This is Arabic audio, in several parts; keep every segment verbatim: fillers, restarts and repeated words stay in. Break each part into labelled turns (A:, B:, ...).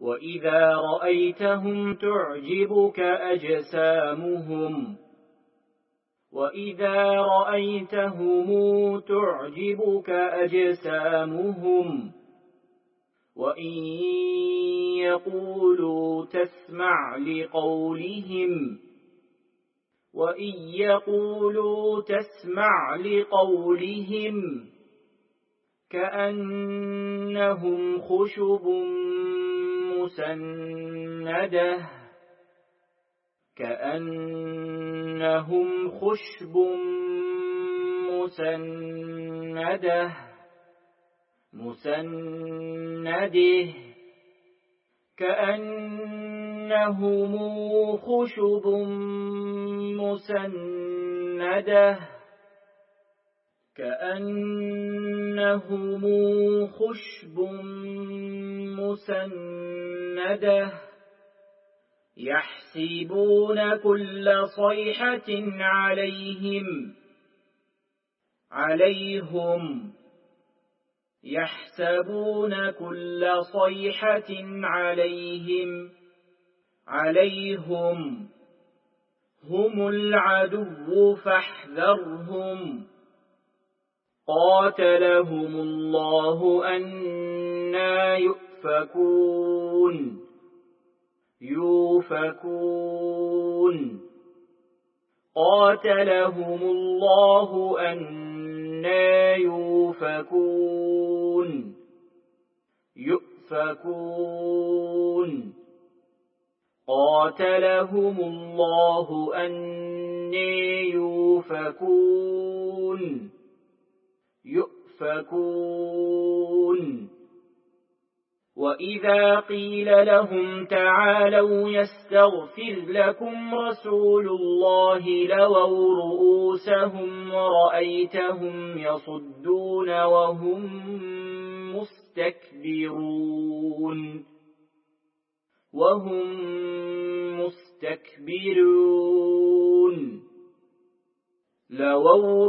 A: وإذا رأيتهم تعجبك أجسامهم وإذا رأيتهم تعجبك أجسامهم وإن يقولوا تسمع لقولهم وإن يقولوا تسمع لقولهم كأنهم خشب مسندة كأنهم خشب مسندة مسنده كأنهم خشب مسندة كأنهم خشب مسندة يحسبون كل صيحة عليهم عليهم يحسبون كل صيحة عليهم عليهم هم العدو فاحذرهم قاتلهم الله أنى يؤفكون يوفكون قاتلهم الله أنى يوفكون يؤفكون قاتلهم الله أنى يوفكون يؤفكون وإذا قيل لهم تعالوا يستغفر لكم رسول الله لووا رؤوسهم ورأيتهم يصدون وهم مستكبرون وهم مستكبرون لووا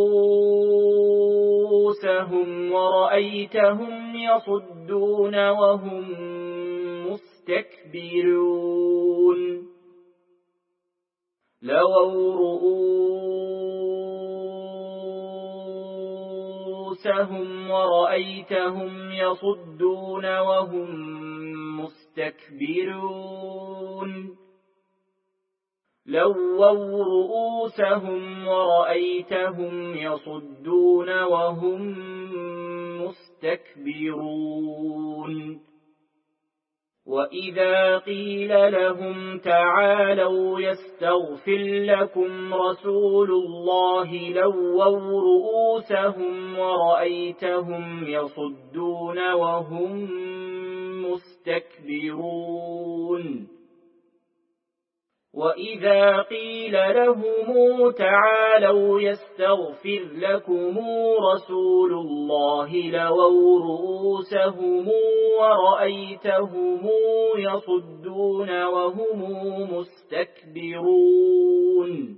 A: رؤوسهم ورأيتهم يصدون وهم مستكبرون لووا رؤوسهم ورأيتهم يصدون وهم مستكبرون لووا رؤوسهم ورأيتهم يصدون وهم مستكبرون وإذا قيل لهم تعالوا يستغفر لكم رسول الله لووا رؤوسهم ورأيتهم يصدون وهم مستكبرون وإذا قيل لهم تعالوا يستغفر لكم رسول الله لووا رؤوسهم ورأيتهم يصدون وهم مستكبرون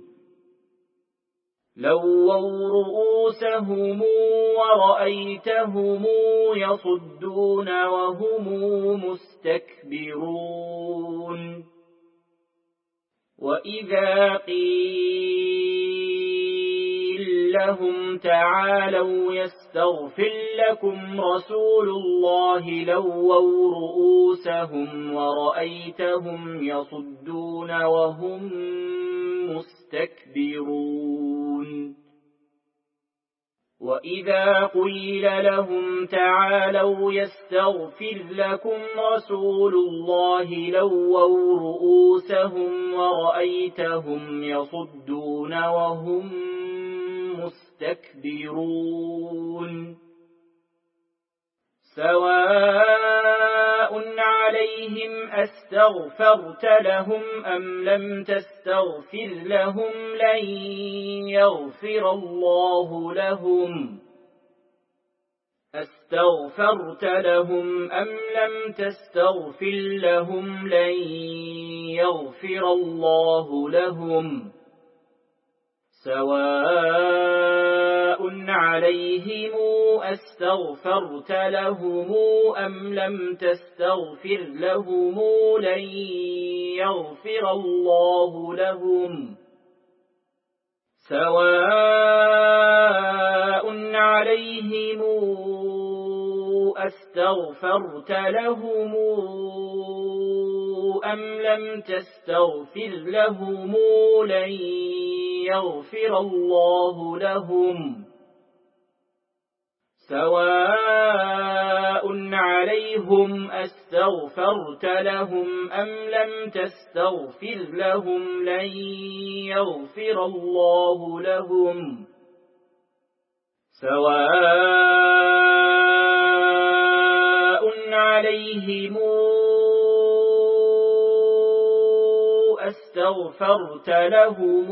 A: لووا رؤوسهم ورأيتهم يصدون وهم مستكبرون وإذا قيل لهم تعالوا يستغفر لكم رسول الله لووا رؤوسهم ورأيتهم يصدون وهم مستكبرون وإذا قيل لهم تعالوا يستغفر لكم رسول الله لووا رؤوسهم ورأيتهم يصدون وهم مستكبرون سواء عليهم أستغفرت لهم أم لم تستغفر لهم لن يغفر الله لهم أستغفرت لهم أم لم تستغفر لهم لن يغفر الله لهم سواء عليهم أستغفرت لهم أم لم تستغفر لهم لن يغفر الله لهم سواء عليهم أستغفرت لهم أم لم تستغفر لهم لن يغفر الله لهم سواء عليهم أستغفرت لهم أم لم تستغفر لهم لن يغفر الله لهم سواء عليهم أستغفرت لهم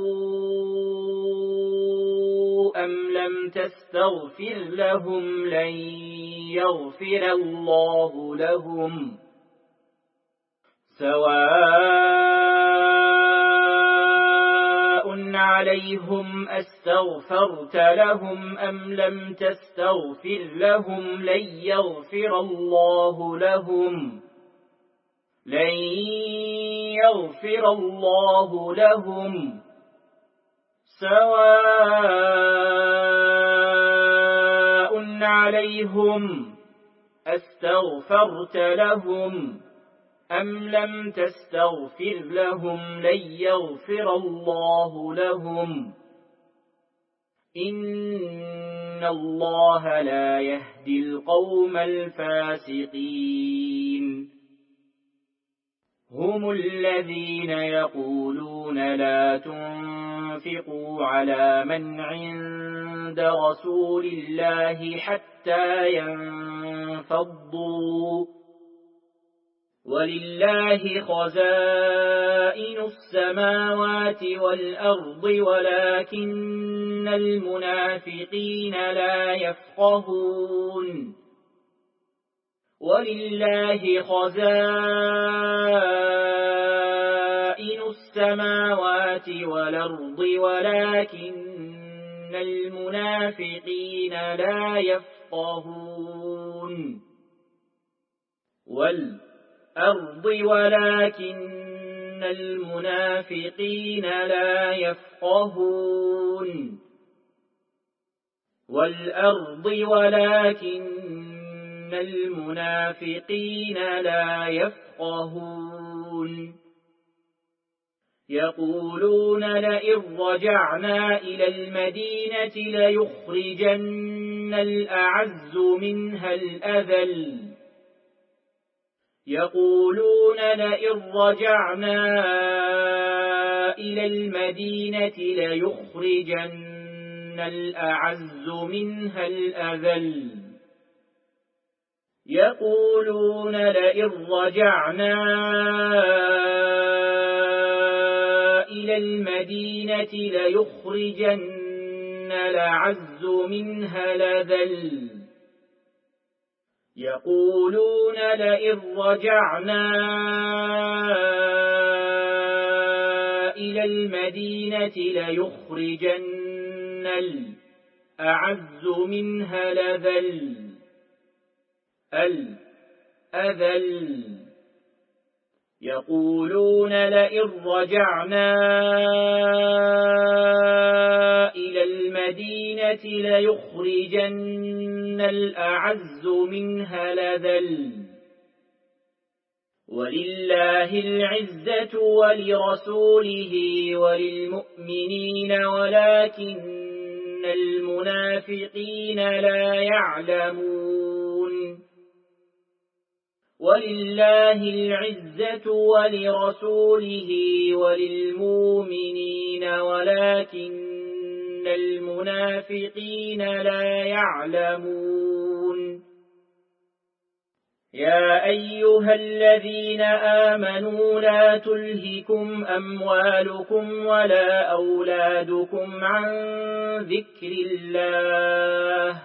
A: أم لم تستغفر لهم لن يغفر الله لهم سواء عليهم أستغفرت لهم أم لم تستغفر لهم لن يغفر الله لهم لن يغفر الله لهم سواء عليهم أستغفرت لهم أم لم تستغفر لهم لن يغفر الله لهم إن الله لا يهدي القوم الفاسقين هم الذين يقولون لا تنفقوا على من عند رسول الله حتى ينفضوا ولله خزائن السماوات والأرض ولكن المنافقين لا يفقهون ولله خزائن السماوات والأرض ولكن المنافقين لا يفقهون والأرض ولكن المنافقين لا يفقهون والأرض ولكن المنافقين لا يفقهون يقولون لئن رجعنا إلى المدينة ليخرجن الأعز منها الأذل يقولون لئن رجعنا إلى المدينة ليخرجن الأعز منها الأذل يقولون لئن رجعنا إلى المدينة ليخرجن الأعز منها الأذل يقولون لئن رجعنا إلى المدينة ليخرجن الأعز منها الأذل الأذل يقولون لئن رجعنا إلى المدينة ليخرجن الأعز منها الأذل ولله العزة ولرسوله وللمؤمنين ولكن المنافقين لا يعلمون ولله العزة ولرسوله وللمؤمنين ولكن المنافقين لا يعلمون يا أيها الذين آمنوا لا تلهكم أموالكم ولا أولادكم عن ذكر الله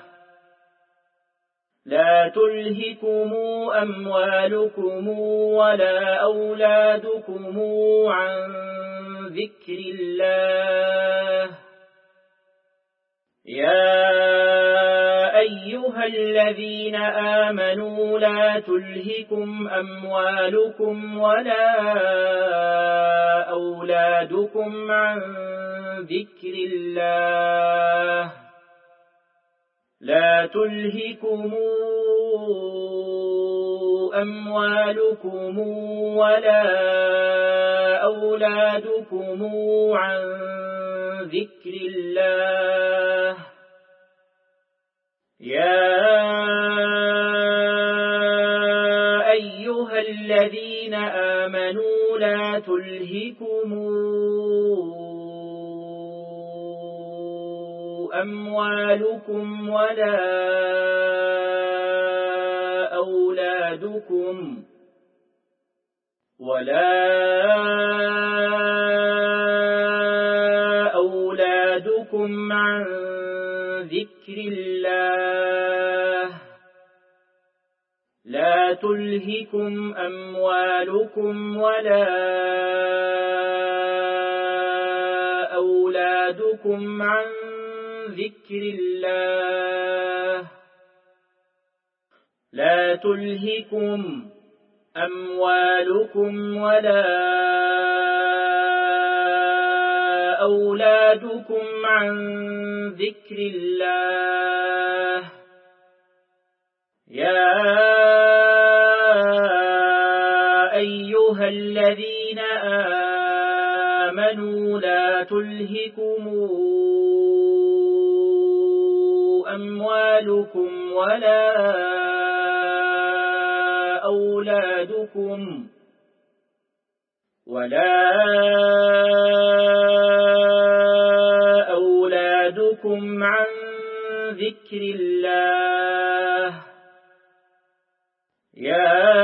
A: لا تلهكم أموالكم ولا أولادكم عن ذكر الله يا أيها الذين آمنوا لا تلهكم أموالكم ولا أولادكم عن ذكر الله لا تلهكم أموالكم ولا أولادكم عن ذكر الله يا أيها الذين آمنوا لا تلهكم أموالكم ولا أولادكم ولا أولادكم عن ذكر الله لا تلهكم أموالكم ولا أولادكم عن ذكر الله لا تلهكم أموالكم ولا أولادكم عن ذكر الله يا أيها الذين آمنوا لا تلهكم أموالكم ولا أولادكم ولا أولادكم عن ذكر الله يا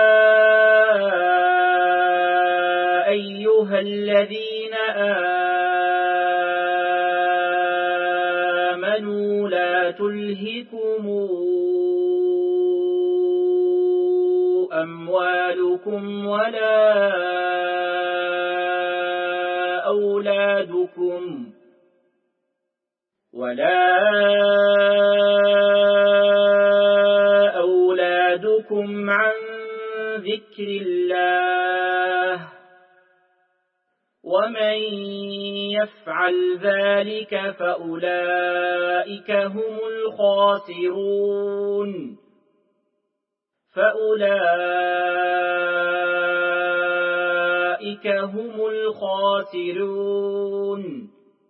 A: أيها الذين آمنوا لا تلهكم أموالكم ولا أولادكم ولا أولادكم عن ذكر الله ومن يفعل ذلك فأولئك هم الخاسرون فأولئك هم الخاسرون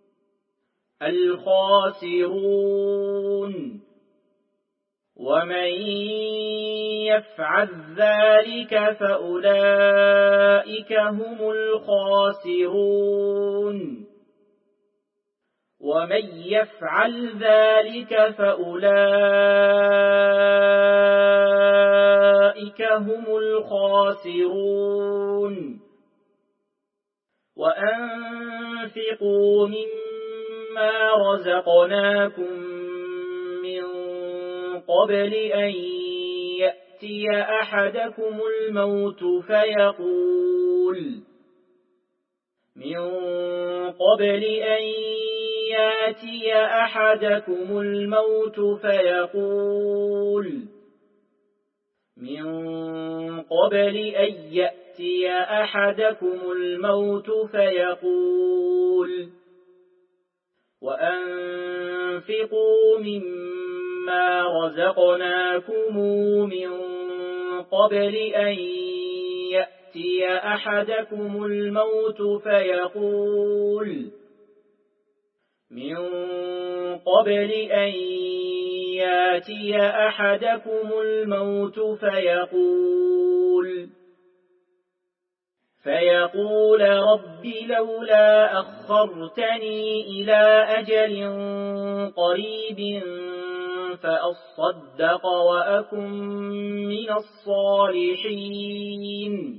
A: الخاسرون ومن يفعل ذلك فأولئك هم الخاسرون ومن يفعل ذلك فأولئك هم الخاسرون وأنفقوا مما رزقناكم من قبل أن يأتي أحدكم الموت فيقول من قبل أن يأتي أحدكم الموت فيقول من قبل أن يأتي أحدكم الموت فيقول وأنفقوا مما رزقناكم من قبل أن يأتي أحدكم الموت فيقول من قبل أن يأتي أحدكم الموت فيقول فيقول رب لولا أخرتني إلى أجل قريب فأصدق وأكن من الصالحين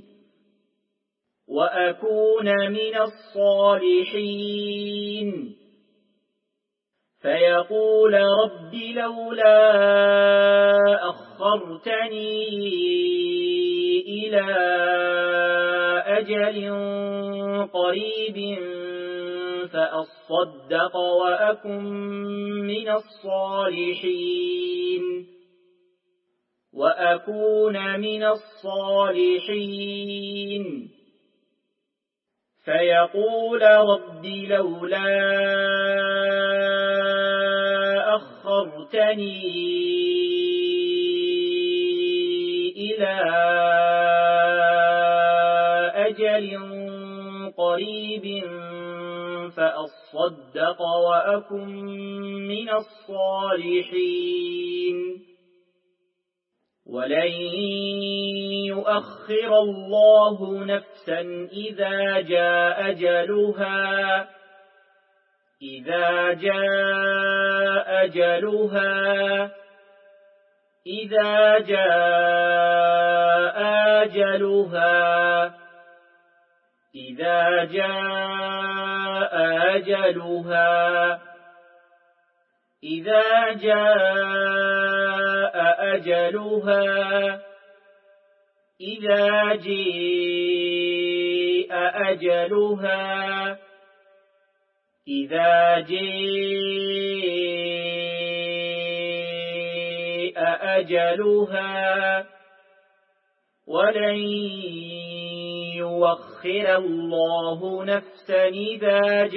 A: وأكون من الصالحين فيقول رب لولا أخرتني إلى أجل قريب فأصدق وأكن من الصالحين وأكون من الصالحين فيقول رب لولا أخرتني إلى أجل قريب فأصدق وأكن من الصالحين ولن يؤخر الله نفسا إذا جاء أجلها إذا جاء أجلها إذا جاء أجلها إذا جاء أجلها إذا جاء أجلها إذا جاء أجلها إذا جاء أجلها ولن يؤخر الله نفسا إذا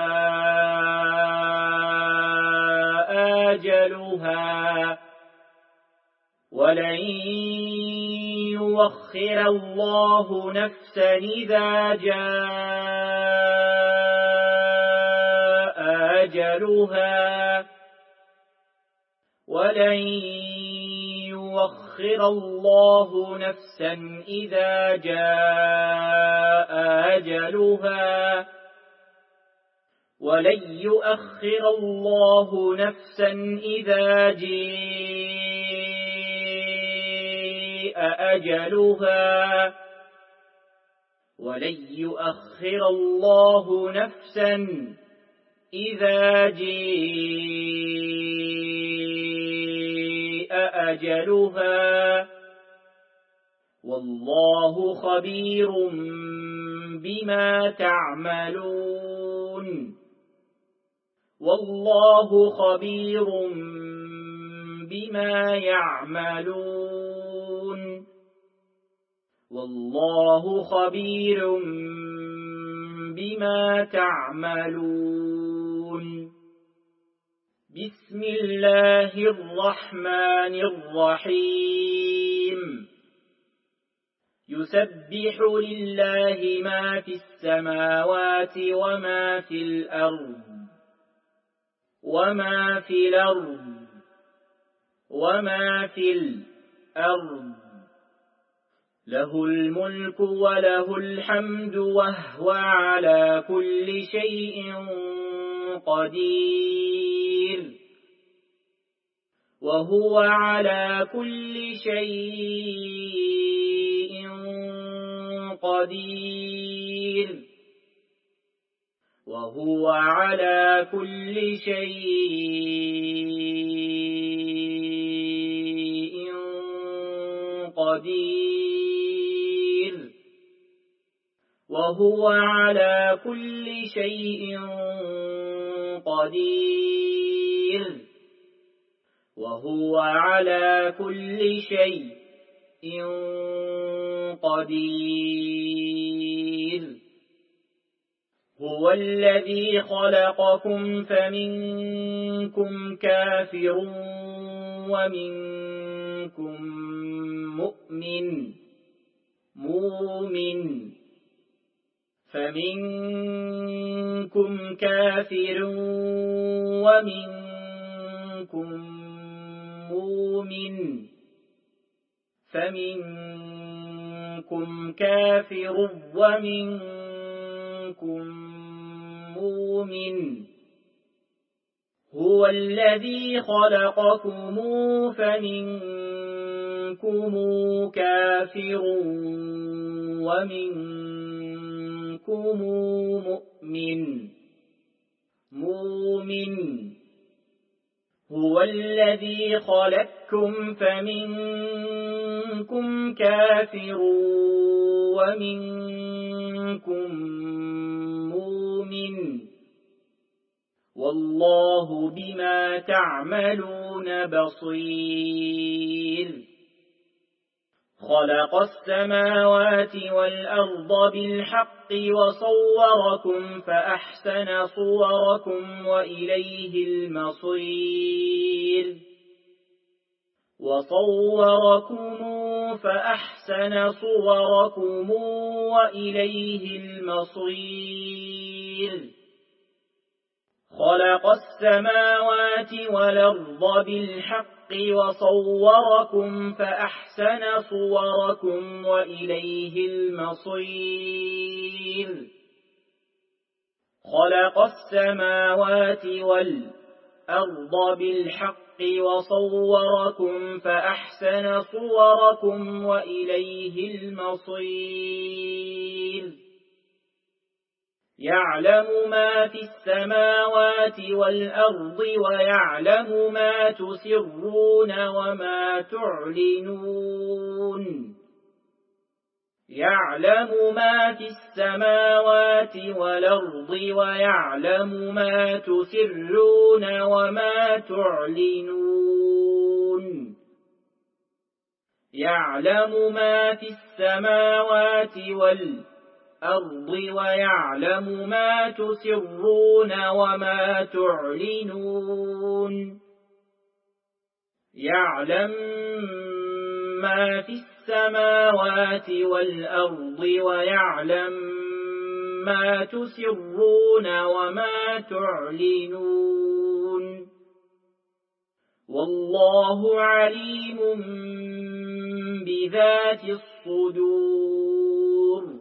A: جاء أجلها ولن يؤخر الله نفسا إذا جاء أجلها ولن يؤخر الله نفسا إذا جاء أجلها ولن يؤخر الله نفسا إذا جاء أجلها ولن يؤخر الله نفسا إذا جاء أجلها والله خبير بما تعملون والله خبير بما يعملون والله خبير بما تعملون بسم الله الرحمن الرحيم يسبح لله ما في السماوات وما في الأرض وما في الأرض وما في الأرض له الملك وله الحمد وهو على كل شيء قدير وهو على كل شيء قدير وهو على كل شيء قدير وهو على كل شيء قدير وهو على كل شيء قدير هو الذي خلقكم فمنكم كافر ومنكم مؤمن مؤمن فمنكم كافر ومنكم مؤمن فمنكم كافر ومنكم مؤمن هو الذي خلقكم فمنكم كافر ومنكم مؤمن مؤمن هو الذي خلقكم فمنكم كافر ومنكم مؤمن والله بما تعملون بصير خلق السماوات والأرض بالحق وصوركم فأحسن صوركم وإليه المصير وصوركم فأحسن صوركم وإليه المصير خلق السماوات والأرض بالحق وصوركم فأحسن صوركم وإليه المصير خلق السماوات والأرض بالحق وصوركم فأحسن صوركم وإليه المصير يعلم ما في السماوات والأرض ويعلم ما تسرون وما تعلنون يعلم ما في السماوات والأرض ويعلم ما تسرون وما تعلنون يعلم ما في السماوات والأرض الأرض ويعلم ما تسرون وما تعلنون يعلم ما في السماوات والأرض ويعلم ما تسرون وما تعلنون والله عليم بذات الصدور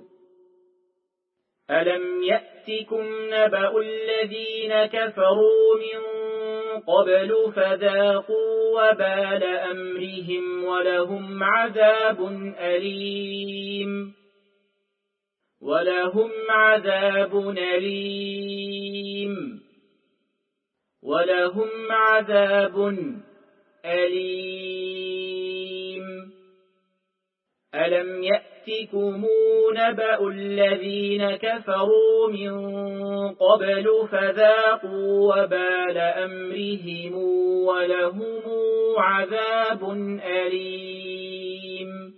A: ألم يأتكم نبأ الذين كفروا من قبل فذاقوا وبال أمرهم ولهم عذاب أليم ولهم عذاب أليم ولهم عذاب أليم ألم يأتكم نبأ الذين كفروا من قبل فذاقوا وبال أمرهم ولهم عذاب أليم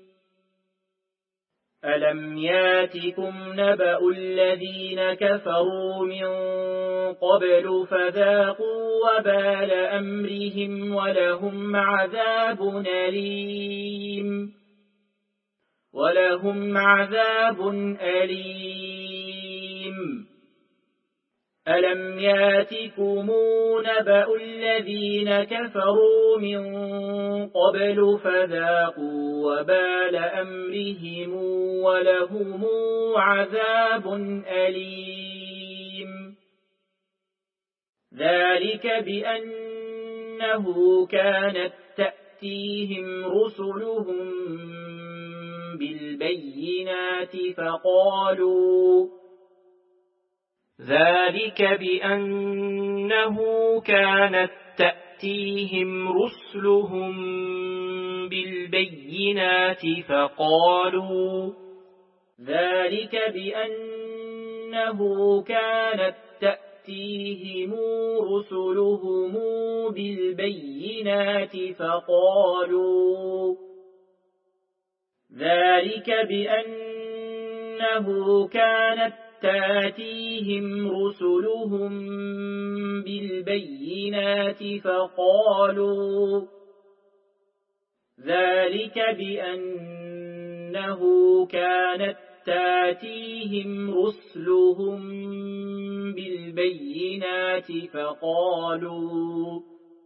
A: ألم يأتكم نبأ الذين كفروا من قبل فذاقوا وبال أمرهم ولهم عذاب أليم ولهم عذاب أليم ألم يأتكم نبأ الذين كفروا من قبل فذاقوا وبال أمرهم ولهم عذاب أليم ذلك بأنه كانت تأتيهم رسلهم بالبينات فقالوا ذلك بأنه كانت تأتيهم رسلهم بالبينات فقالوا ذلك بأنه كانت تأتيهم رسلهم بالبينات فقالوا ذلك بأنه كانت تأتيهم رسلهم بالبينات فقالوا ذلك بأنه كانت تأتيهم رسلهم بالبينات فقالوا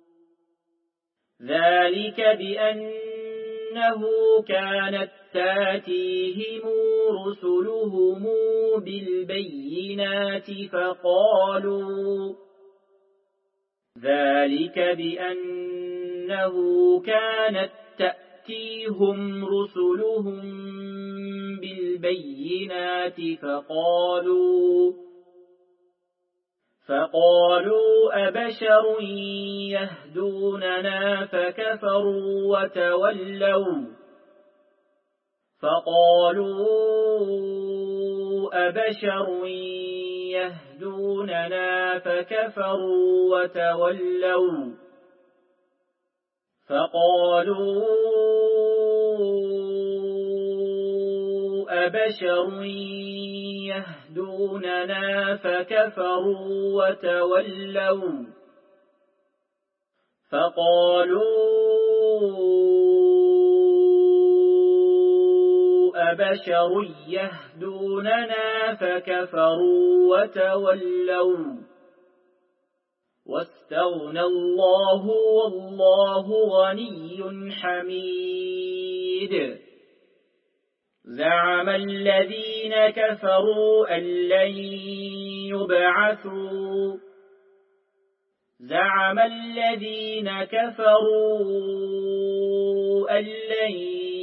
A: ذلك بأنه كانت تأتيهم رسلهم بالبينات فقالوا ذلك بأنه كانت تأتيهم رسلهم بالبينات فقالوا فقالوا أبشر يهدوننا فكفروا وتولوا فقالوا أبشر يهدوننا فكفروا وتولوا فقالوا أبشر يهدوننا فكفروا وتولوا فقالوا أبشر يهدوننا فكفروا وتولوا واستغنى الله والله غني حميد زعم الذين كفروا أن لن يبعثوا زعم الذين كفروا أن لن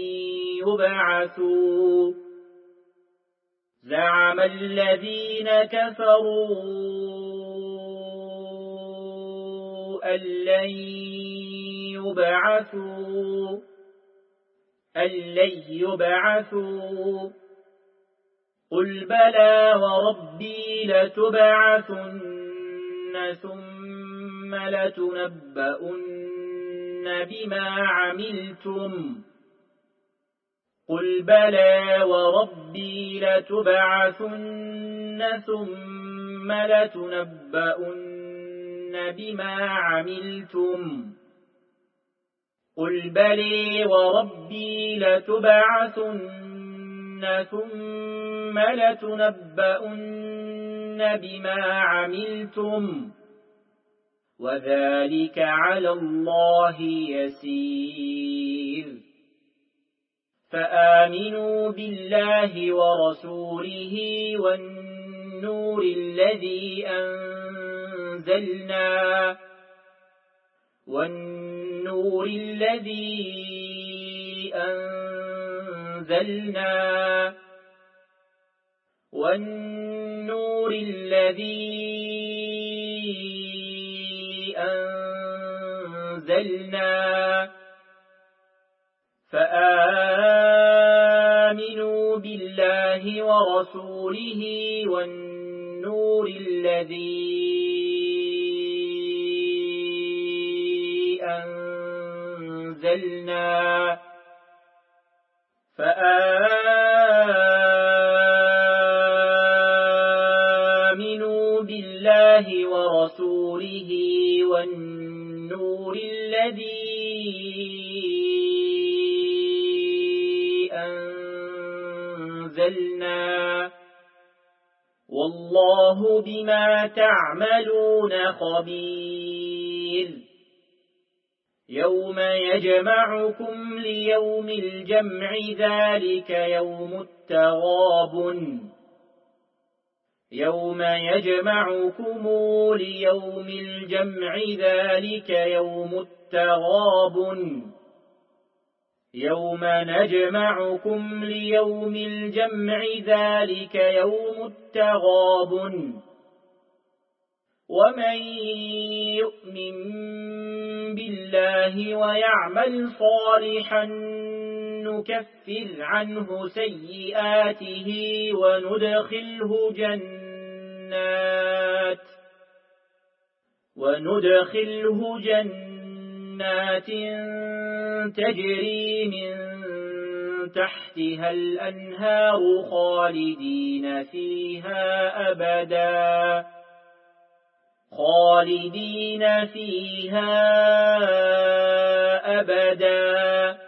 A: يبعثوا زعم الذين كفروا أن لن يبعثوا أن لن يبعثوا قل بلى وربي لتبعثن ثم لتنبؤن بما عملتم قل بلى وربي لتبعثن ثم لتنبؤن بما عملتم قل بلى وربي لتبعثن ثم لتنبؤن بما عملتم وذلك على الله يسير فآمنوا بالله ورسوله والنور الذي أنزلنا والنور الذي أنزلنا والنور الذي أنزلنا فآمنوا بالله ورسوله والنور الذي أنزلنا فآمنوا بالله ورسوله والنور الذي أنزلنا والله بما تعملون خبير يوم يجمعكم ليوم الجمع ذلك يوم التغابن يوم يجمعكم ليوم الجمع ذلك يوم التغابن يوم نجمعكم ليوم الجمع ذلك يوم التغابن ومن يؤمن بالله ويعمل صالحا نكفر عنه سيئاته وندخله جنات وندخله جنات تجري من تحتها الأنهار خالدين فيها أبدا خالدين فيها أبدا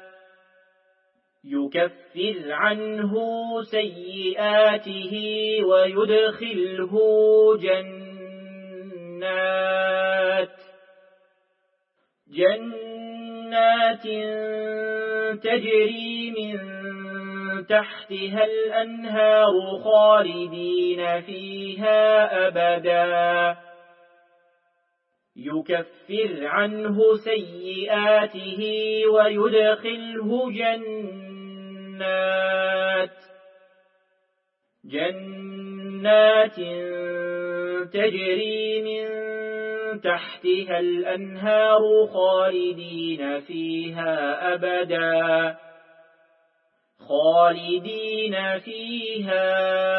A: يكفر عنه سيئاته ويدخله جنات جنات تجري من تحتها الأنهار خالدين فيها أبدا يكفر عنه سيئاته ويدخله جنات جنات تجري من تحتها الأنهار خالدين فيها أبدا خالدين فيها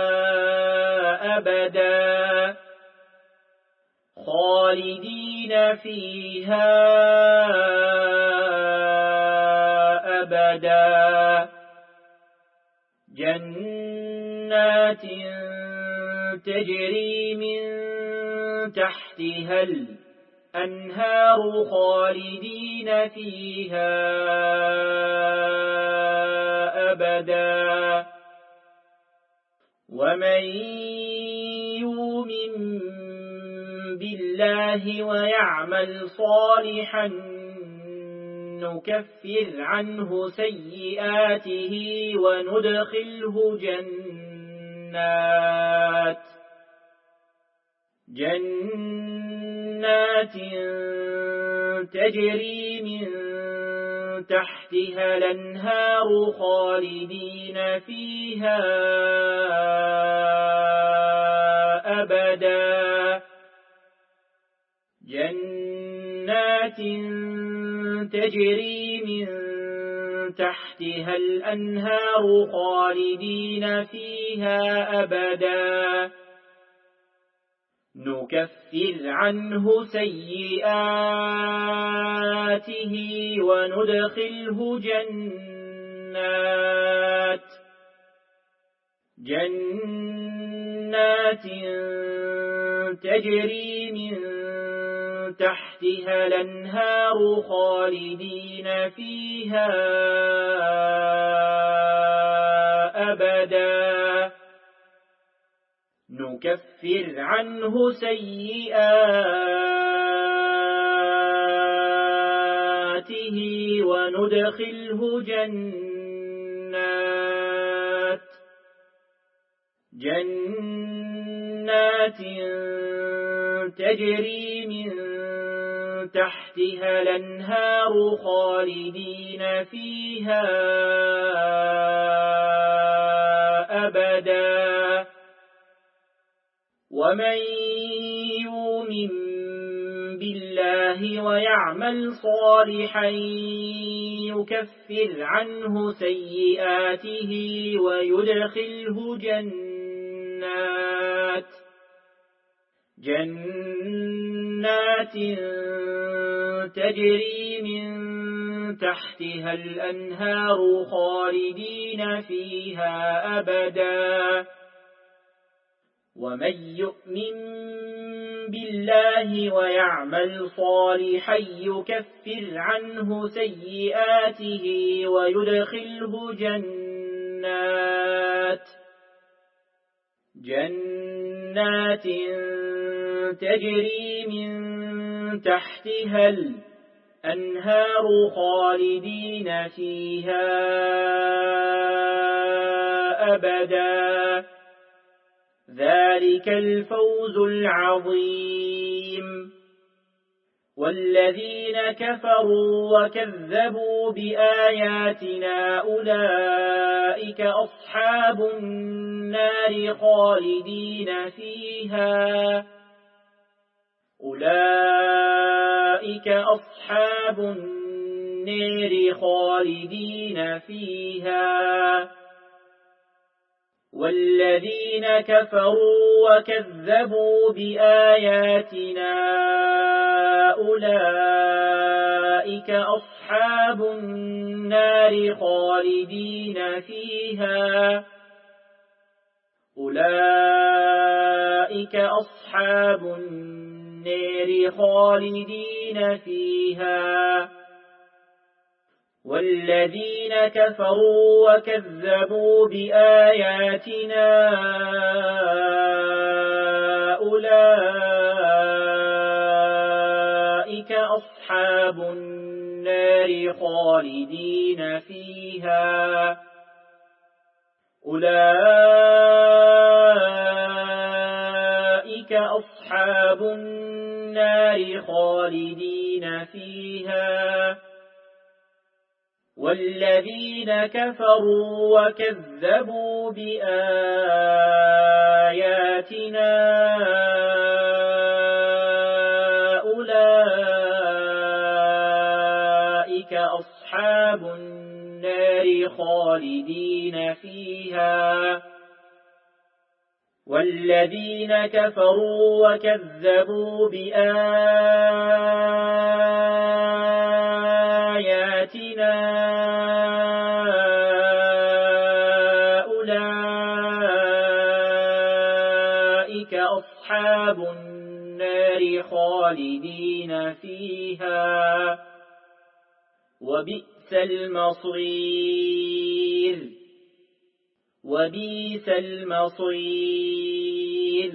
A: أبدا خالدين فيها أبدا جنات تجري من تحتها الأنهار خالدين فيها أبدا ومن يؤمن بالله ويعمل صالحا نكفر عنه سيئاته وندخله جنات جنات تجري من تحتها الأنهار خالدين فيها أبدا جنات تجري من تحتها الأنهار خالدين فيها أبدا نكفر عنه سيئاته وندخله جنات جنات تجري من تحتها الأنهار خالدين فيها أبدا نكفر عنه سيئاته وندخله جنات جنات تجري من تحتها الأنهار خالدين فيها أبدا ومن يؤمن بالله ويعمل صالحا يكفر عنه سيئاته ويدخله جنات جنات تجري من تحتها الأنهار خالدين فيها أبدا ومن يؤمن بالله ويعمل صالحا يكفر عنه سيئاته ويدخله جنات جنات تجري من تحتها الأنهار خالدين فيها أبدا ذلك الفوز العظيم والذين كفروا وكذبوا بآياتنا أولئك أصحاب النار خالدين فيها أولئك أصحاب النار خالدين فيها والذين كفروا وكذبوا بآياتنا أولئك أصحاب النار خالدين فيها أولئك أصحاب النار خالدين فيها والذين كفروا وكذبوا بآياتنا أولئك أصحاب النار خالدين فيها أولئك أصحاب النار خالدين فيها والذين كفروا وكذبوا بآياتنا أولئك أصحاب النار النار خالدين فيها والذين كفروا وكذبوا بآياتنا أولئك أصحاب النار خالدين فيها وبئس المصير وبئس المصير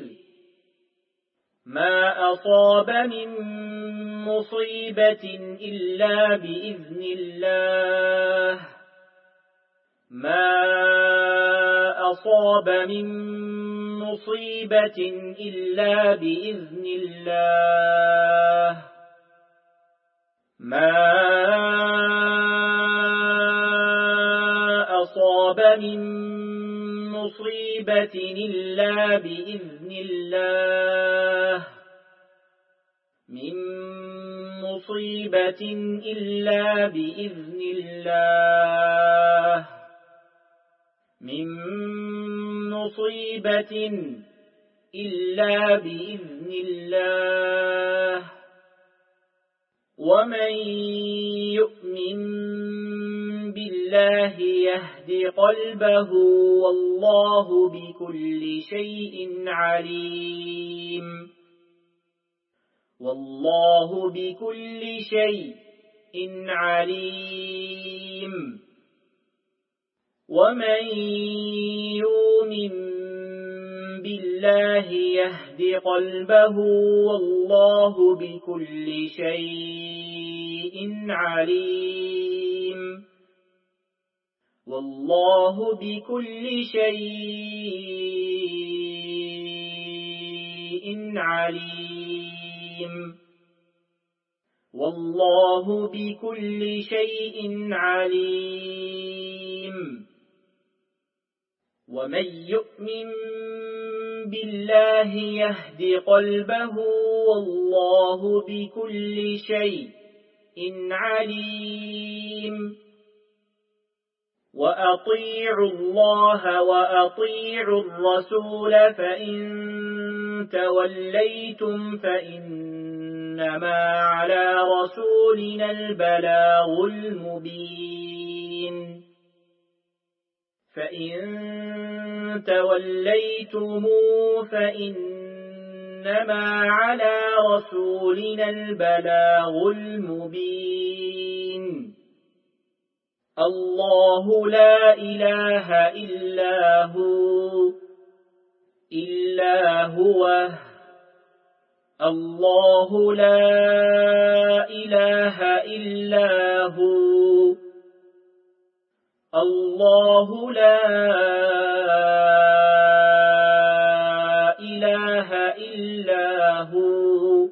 A: ما أصاب من مصيبة إلا بإذن الله ما أصاب من مصيبة إلا بإذن الله ما أصاب من مصيبة إلا بإذن الله من مصيبة إلا بإذن الله من مصيبة إلا بإذن الله ومن يؤمن بالله يهد قلبه والله بكل شيء عليم والله بكل شيء عليم ومن يؤمن بالله يهد قلبه والله بكل شيء عليم والله بكل شيء عليم والله بكل شيء عليم ومن يؤمن بالله يهد قلبه والله بكل شيء عليم وأطيعوا الله وأطيعوا الرسول فإن توليتم فإنما على رسولنا البلاغ المبين فإن توليتم فإنما على رسولنا البلاغ المبين الله لا إله إلا هو إلا هو الله لا إله إلا هو الله لا إله إلا هو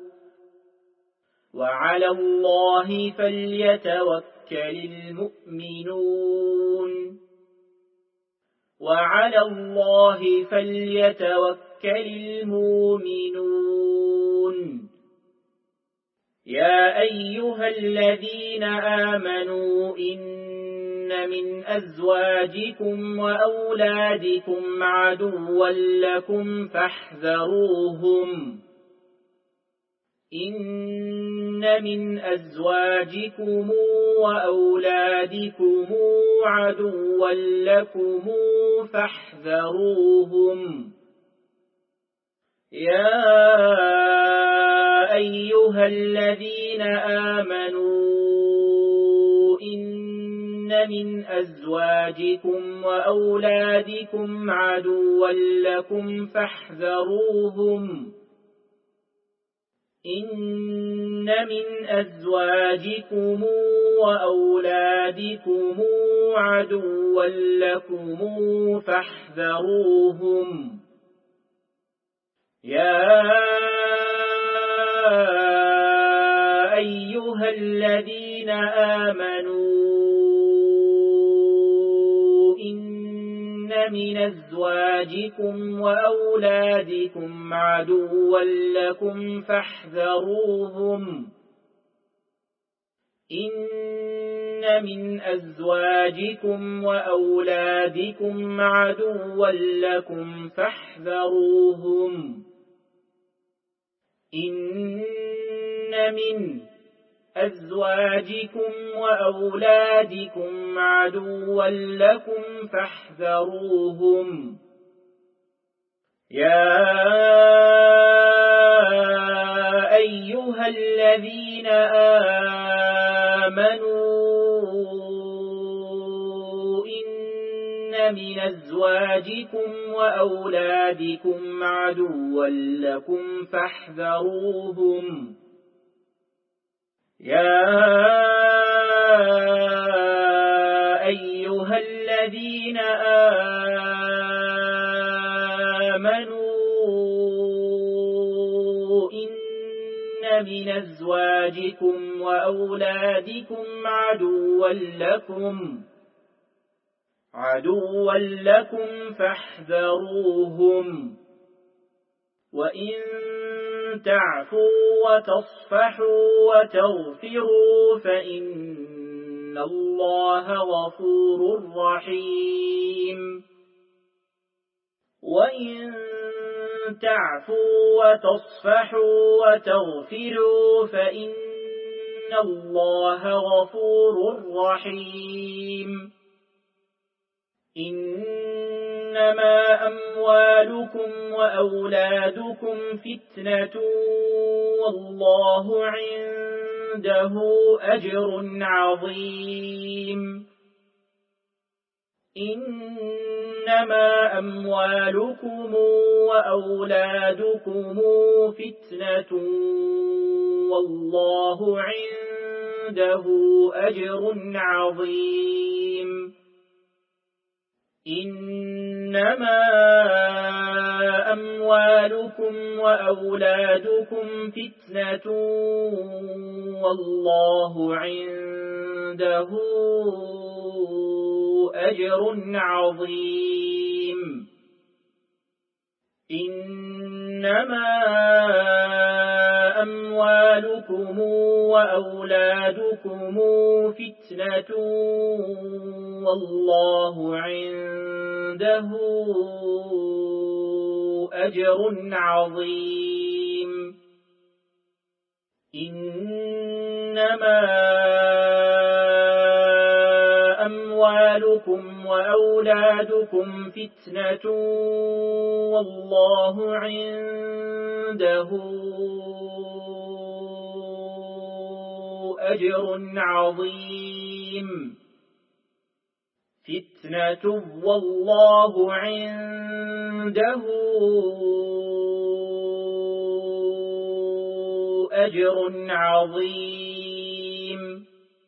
A: وعلى الله فليتوكل المؤمنون وعلى الله فليتوكل المؤمنون يا أيها الذين آمنوا إن من أزواجكم وأولادكم عدوا لكم فاحذروهم إن من أزواجكم وأولادكم عدوا لكم فاحذروهم يا أيها الذين آمنوا إن من أزواجكم وأولادكم عدوا لكم فاحذروهم إن من أزواجكم وأولادكم عدوا لكم فاحذروهم يا أيها الذين آمنوا إن من أزواجكم وأولادكم عدوا لكم فاحذروهم إن من أزواجكم وأولادكم عدوا لكم فاحذروهم إن من أزواجكم وأولادكم عدوا لكم فاحذروهم يا أيها الذين آمنوا إن من أزواجكم وأولادكم عدوا لكم فاحذروهم يا أيها الذين آمنوا إن من أزواجكم وأولادكم عدوا لكم عدوا لكم فاحذروهم وإن تعفوا وتصفحوا وتغفروا فإن الله غفور رحيم وإن تعفوا وتصفحوا وتغفروا فإن الله غفور رحيم إنما أموالكم وأولادكم فتنة والله عنده أجر عظيم إنما أموالكم وأولادكم فتنة والله عنده أجر عظيم إنما أموالكم وأولادكم فتنة والله عنده أجر عظيم إنما أموالكم وأولادكم فتنة والله عنده أجر عظيم إنما أموالكم وأولادكم فتنة والله عنده أجر عظيم فتنة والله عنده أجر عظيم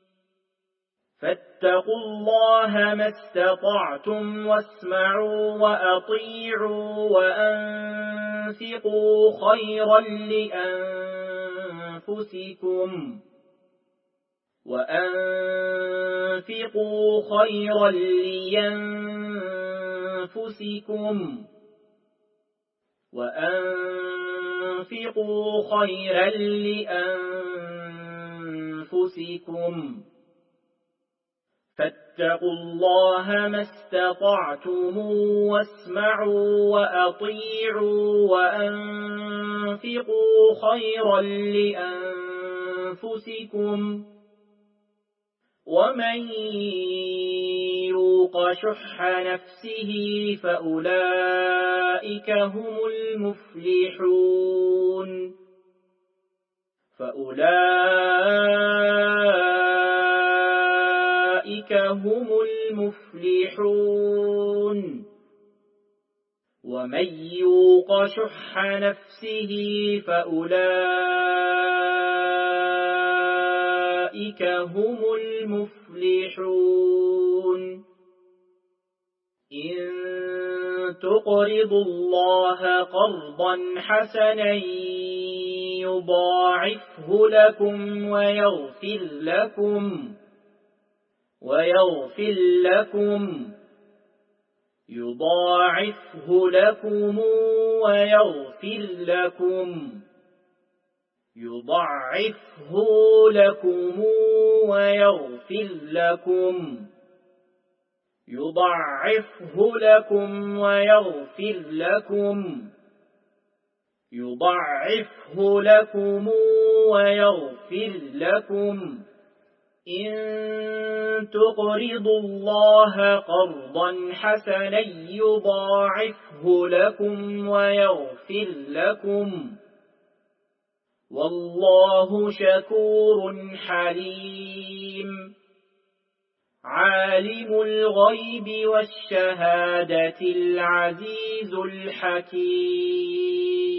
A: فاتقوا الله ما استطعتم واسمعوا وأطيعوا وأنفقوا خيرا لأنفسكم وأنفقوا خيرا لأنفسكم وأنفقوا خيرا لأنفسكم فاتقوا الله ما استطعتم واسمعوا وأطيعوا وأنفقوا خيرا لأنفسكم ومن يوق شح نفسه فأولئك هم المفلحون فأولئك هم المفلحون ومن يوق شح نفسه فأولئك هم المفلحون إن تقرضوا الله قرضا حسنا يضاعفه لكم ويغفر لكم ويغفر لكم يضاعفه لكم ويغفر لكم يضعفه لكم ويغفر لكم يضعفه لكم ويغفر لكم يضعفه لكم ويغفر لكم إن تقرضوا الله قرضا حسنا يضاعفه لكم ويغفر لكم والله شكور حليم عالم الغيب والشهادة العزيز الحكيم